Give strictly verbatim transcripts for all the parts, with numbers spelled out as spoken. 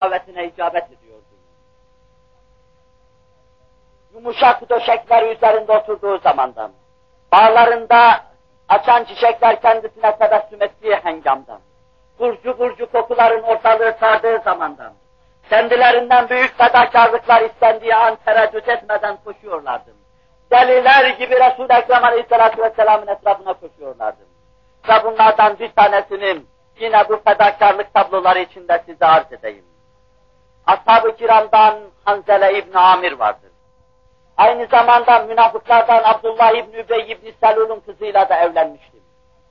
davetine icabet ediyordum. Yumuşak döşekler üzerinde oturduğu zamandan, bağlarında açan çiçekler kendisine tebessüm ettiği hengamdan, burcu burcu kokuların ortalığı sardığı zamandan, kendilerinden büyük fedakarlıklar istendiği an tereddüt etmeden koşuyorlardı. Deliler gibi Resul-i Ekrem Aleyhisselatü Vesselam'ın etrafına koşuyorlardı. Ve bunlardan bir tanesinin yine bu fedakarlık tabloları içinde size arz edeyim. Ashab-ı kiramdan Hanzele İbni Amir vardır. Aynı zamanda münafıklardan Abdullah İbni Übey İbni Selul'un kızıyla da evlenmiştim.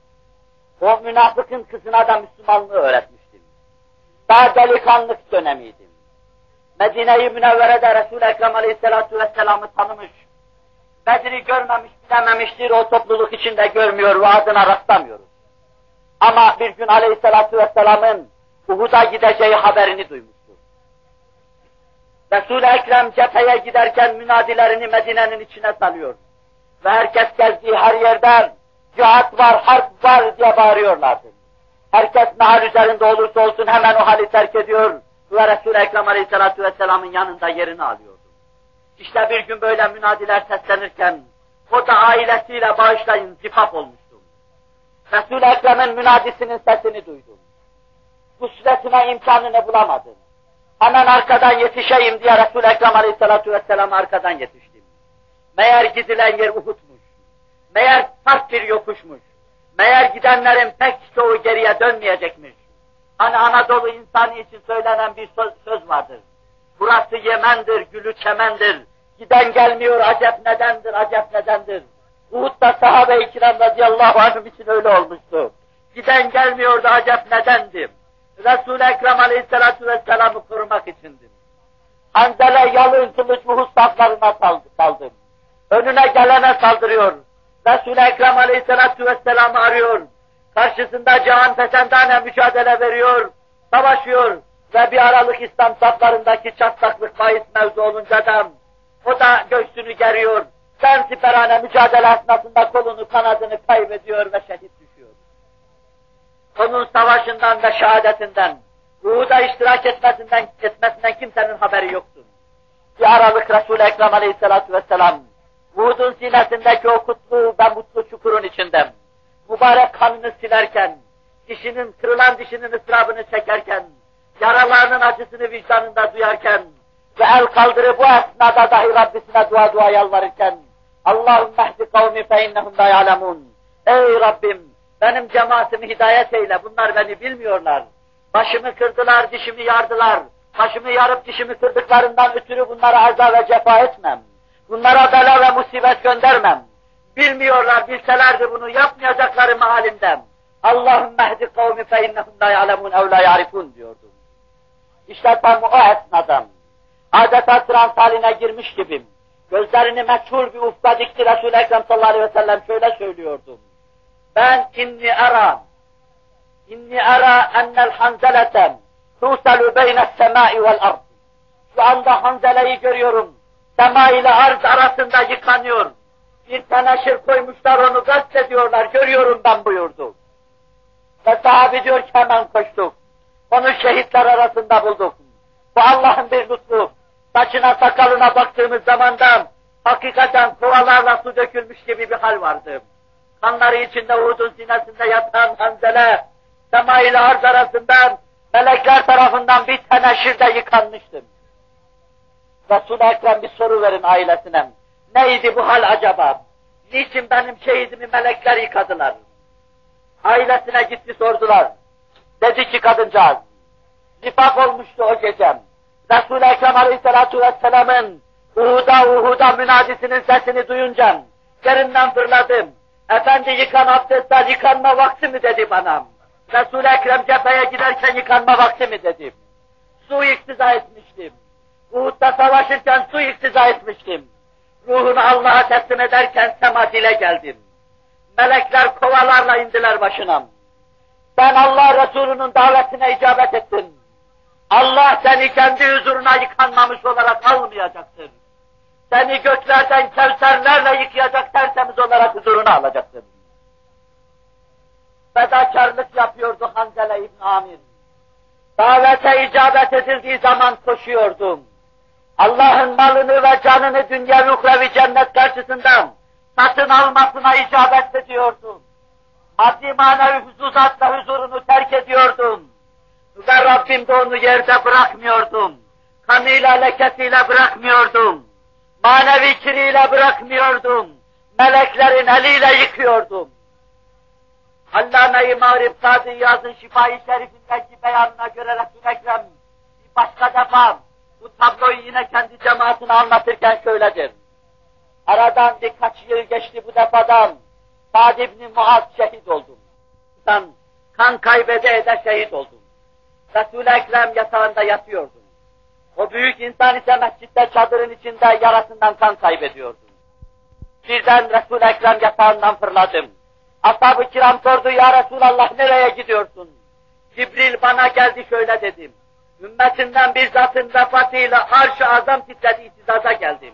O münafıkın kızına da Müslümanlığı öğretmiştim. Daha delikanlık dönemiydim. Medine-i Münevvere'de Resul-i Ekrem Aleyhisselatü Vesselam'ı tanımış, Bedir'i görmemiş, bilememiştir, o topluluk içinde görmüyor ve adına rastlamıyoruz. Ama bir gün Aleyhisselatü Vesselam'ın Uhud'a gideceği haberini duymuştur. Resul-i Ekrem cepheye giderken münadilerini Medine'nin içine salıyor. Ve herkes gezdiği her yerden cihat var, harp var diye bağırıyorlardı. Herkes mahal üzerinde olursa olsun hemen o hali terk ediyor ve Resul-i Ekrem Aleyhisselatü Vesselam'ın yanında yerini alıyordu. İşte bir gün böyle münadiler seslenirken o da ailesiyle bağışlayın zifaf olmuştu. Resul-i Ekrem'in münadisinin sesini duydum. Husletine imkanını bulamadım. Hemen arkadan yetişeyim diye Resul-i Ekrem Aleyhisselatü Vesselam'a arkadan yetiştim. Meğer gidilen yer Uhud'muş. Meğer sert bir yokuşmuş. Meğer gidenlerin pek çoğu geriye dönmeyecekmiş. Hani Anadolu insanı için söylenen bir söz, söz vardır. Burası Yemen'dir, gülü çemendir. Giden gelmiyor, acep nedendir, acep nedendir. Uhud'da sahabe-i kiram radıyallahu anhum için öyle olmuştu. Giden gelmiyordu, acep nedendir. Resul-i Ekrem Aleyhisselatü Vesselam'ı korumak içindir. Hanzele yalın kılıç Uhud saflarına saldım. Önüne gelene saldırıyor. Resul-i Ekrem Aleyhisselatü Vesselam'ı arıyor. Karşısında cihan fesendane mücadele veriyor, savaşıyor. Ve bir aralık İslam saflarındaki çatlaklık bahis mevzu olunca da o da göğsünü geriyor. Sen siperhane mücadele esnasında kolunu kanadını kaybediyor ve şehit düşüyor. Onun savaşından ve şehadetinden, Uhud'a iştirak etmesinden, etmesinden kimsenin haberi yoktu. Bir aralık Resul-i Ekrem Aleyhisselatü Vesselam, Uhud'un sinesindeki o kutlu ve mutlu çukurun içinde, mübarek kanını silerken, dişinin, kırılan dişinin ıstırabını çekerken, yaralarının acısını vicdanında duyarken ve el kaldırıp bu esnada dahi Rabbisine dua dua yalvarırken, Allahümme ehdi kavmi fe innehum la ya'lemun. Ey Rabbim, benim cemaatimi hidayet eyle, bunlar beni bilmiyorlar. Başımı kırdılar, dişimi yardılar. Başımı yarıp dişimi kırdıklarından ötürü bunlara aza ve cefa etmem. Bunlara bela ve musibet göndermem. Bilmiyorlar, bilselerdi bunu yapmayacakları mahalimden. Allahümme ehdi kavmi fe innehum la ya'lemun ev la ya'rifun diyordum. İşte tam o esnadan adeta trans haline girmiş gibiyim. Gözlerini meçhul bir ufka dikti Resul-i Ekrem sallallahu aleyhi ve sellem şöyle söylüyordum. Ben inni ara inni ara ennel hanzeleten tuselu beyne's semai vel ard. Şu anda Hanzele'yi görüyorum. Sema ile arz arasında yıkanıyor. Bir teneşir koymuşlar, onu gasp ediyorlar. Görüyorum ben buyurdu. Ve sahabi diyor ki hemen koştuk. Onu şehitler arasında bulduk. Bu Allah'ın bir lütfu. Saçına sakalına baktığımız zamanda hakikaten kovalarla su dökülmüş gibi bir hal vardı. Kanları içinde Uhud'un sinesinde yatan Hanzele, sema ile arz arasında melekler tarafından bir teneşirde yıkanmıştım. Resul-i Ekrem bir soru verin ailesine. Neydi bu hal acaba? Niçin benim şehidimi melekler yıkadılar? Ailesine gitti sordular. Dedi ki kadıncağız, zifaf olmuştu o gecem. Resul-i Ekrem Aleyhisselatü Vesselam'ın Uhud'a Uhud'a münadisinin sesini duyunca yerinden fırladım. Efendi yıkan abdest al, yıkanma vakti mi dedi bana. Resul-i Ekrem cepheye giderken yıkanma vakti mi dedim. Su iktiza etmiştim. Uhud'da savaşırken su iktiza etmiştim. Ruhunu Allah'a teslim ederken sema dile geldim. Melekler kovalarla indiler başına. Sen Allah Resulü'nün davetine icabet ettin. Allah seni kendi huzuruna yıkanmamış olarak almayacaktır. Seni göklerden kevserlerle yıkayacak, tertemiz olarak huzuruna alacaktır. Fedakarlık yapıyordu Hanzele İbn Amir. Davete icabet edildiği zaman koşuyordum. Allah'ın malını ve canını dünya uhrevi cennet karşısında satın almasına icabet ediyordum. Maddi manevi hususatla huzurunu terk ediyordum. Ve Rabbim de onu yerde bırakmıyordum. Kanıyla lekesiyle bırakmıyordum. Manevi kiriyle bırakmıyordum. Meleklerin eliyle yıkıyordum. Allame-i Mağrib Kadı İyaz'ın Şifa-i Şerifindeki beyanına göre Resul-i Ekrem bir başka defa bu tabloyu yine kendi cemaatine anlatırken şöyledir. Aradan birkaç yıl geçti bu defadan. Sa'd ibn Muaz şehit oldum. Ben kan kaybede ede şehit oldum. Resul-i Ekrem yatağında yatıyordu. O büyük insan ise mescitte çadırın içinde yarasından kan kaybediyordu. Birden Resul-i Ekrem yatağından fırladım. Ashab-ı kiram sordu, ya Resulallah nereye gidiyorsun? Cibril bana geldi şöyle dedim. Ümmetinden bir zatın vefatıyla arş-ı azam titredi, itizaza geldim.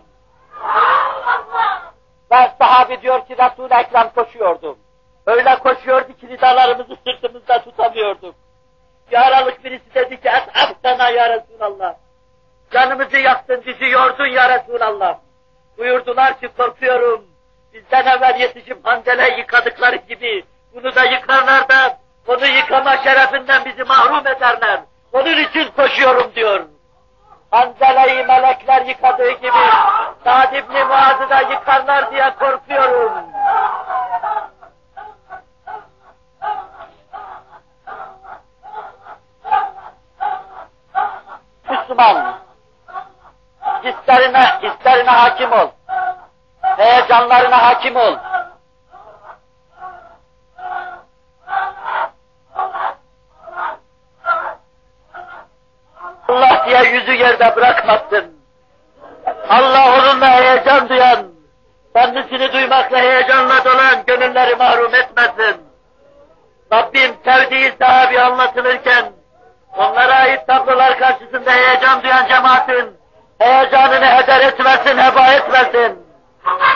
Ve sahabi diyor ki Resul-i Ekrem koşuyordum. Öyle koşuyordu ki ridalarımızı sırtımızda tutamıyorduk. Yaralık birisi dedi ki eshab sana ya Resulallah. Canımızı yaktın, bizi yordun ya Resulallah. Buyurdular ki korkuyorum. Bizden evvel yetişip Hanzele yıkadıkları gibi bunu da yıkarlar da onu yıkama şerefinden bizi mahrum ederler. Onun için koşuyorum diyor. Hanzele'yi melekler yıkadığı gibi Sa'd ibn Muaz'ı da yıkarlar diye korkuyorum. Müslüman, hislerine, hislerine hakim ol. Heyecanlarına hakim ol. Allah diye yüzü yerde bırakmasın. Allah onunla heyecan duyan, kendisini duymakla heyecanla dolan gönülleri mahrum etmesin. Rabbim sevdiği sahabi anlatılırken, onlara ait tablolar karşısında heyecan duyan cemaatin heyecanını heder etmesin,